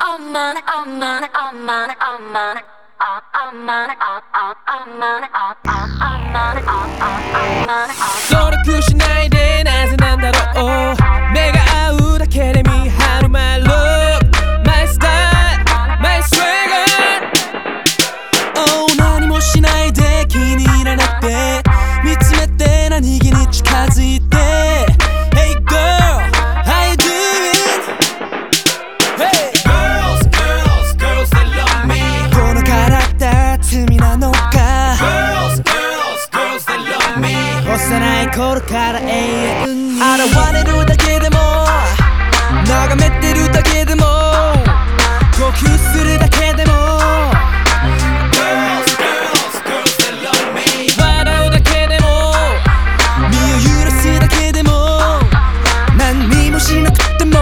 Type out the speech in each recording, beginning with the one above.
努力しないでなぜなんだろう。目が合うだけで見張る My look My style My swagger Oh 何もしないで気に入らなくて見つめて何気に近づいて Hey girl how you doing Hey girls girls girls they love me このキャラクター罪なのか Girls girls girls they love me 幼い頃から永遠に現れるだけでも眺めてるだけでも呼吸するだけでも Girls girls girls they love me 笑うだけでも身を揺らすだけでも何にもしなくても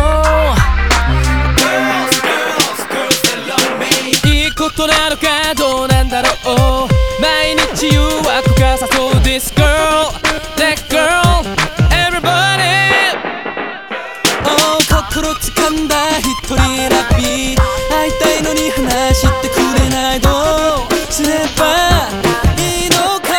Girls girls girls they love me いいことなのかどうなんだろう毎日誘惑が誘う This girl That girl Everybody Oh 心掴んだ一人選び会いたいのに話してくれないどうすればいいのか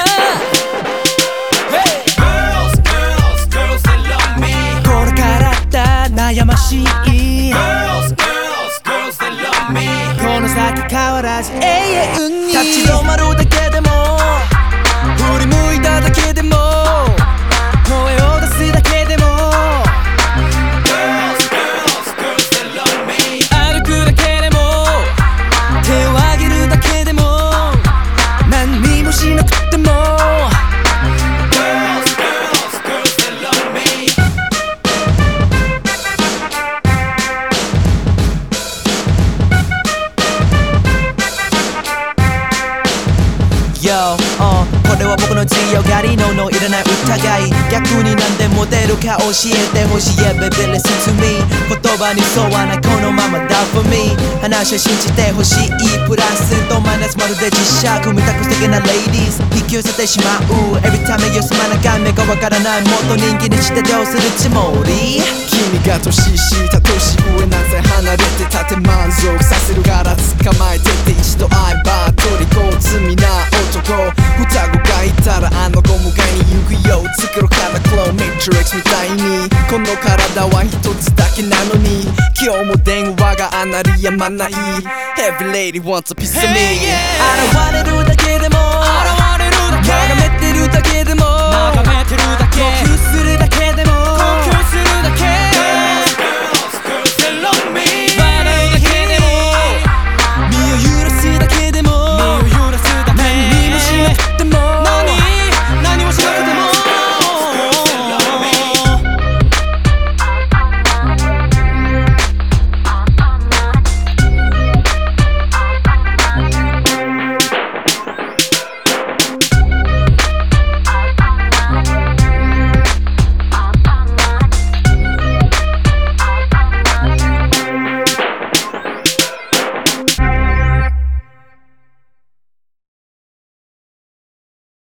Hey Girls girls girls they love me このキャラクター悩ましい Girls girls girls they love me この先変わらず永遠に立ち止まるだけでも振り向いただけでも声を出すだけでも Girls girls girls they love me 歩くだけでも手を挙げるだけでも何にもしなくても Girls girls girls they love me Yo これは僕の強がりのいらない疑い逆に何でも出るか教えてほしい Yeah baby listen to me 言葉に沿わないこのままだ for me 話を信じてほしいプラスとマイナスまるで磁石見たく素敵な ladies 引き寄せてしまう Every time よそまなか目がわからないもっと人気にしてどうするつもり君が年下年上なぜ離れてたって満足させるから捕まえてって一度会えば虜罪な男双子がいたらあの子迎えに行くよ作ろうからクローンメトリックスみたいにこの体は一つだけなのに今日も電話があなりやまない Every lady wants a piece of me 現れるだけでも眺めてるだけでも呼吸する